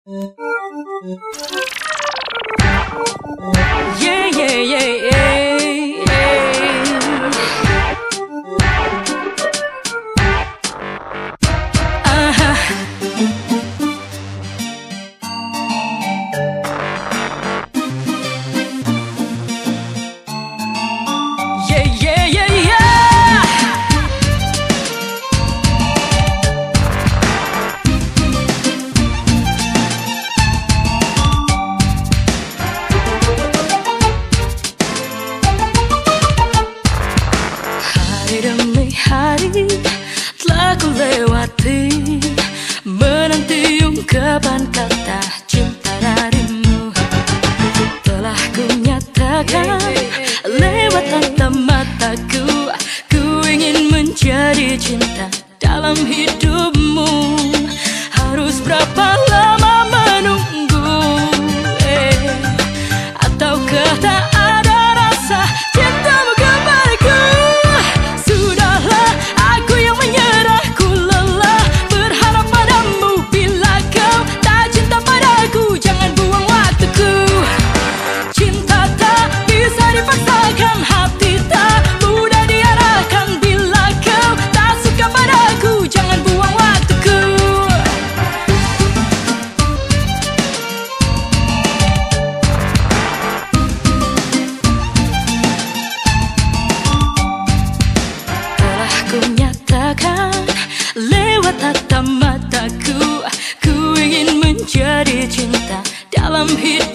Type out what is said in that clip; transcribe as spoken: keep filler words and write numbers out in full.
Yeah, yeah, yeah, yeah, yeah. Uh-huh. Yeah, yeah, yeah, yeah. Hari demi hari telah ku lewati, menanti ungkapan kata cinta darimu. Telah ku nyatakan lewat tatap mataku, ku ingin menjadi cinta dalam hidupmu. Harus berapa lama menunggu, eh, ataukah tak ada rasa cintamu kepadaku? Sudahlah, aku yang menyerah, ku lelah berharap padamu. Bila kau tak cinta padaku, jangan buang waktuku. Cinta tak bisa dipaksakan, hati tak mudah diarahkan. Bila kau tak suka padaku, jangan buang waktuku. Telah ku nyatakan lewat tatap mataku, ku ingin menjadi cinta dalam hidup.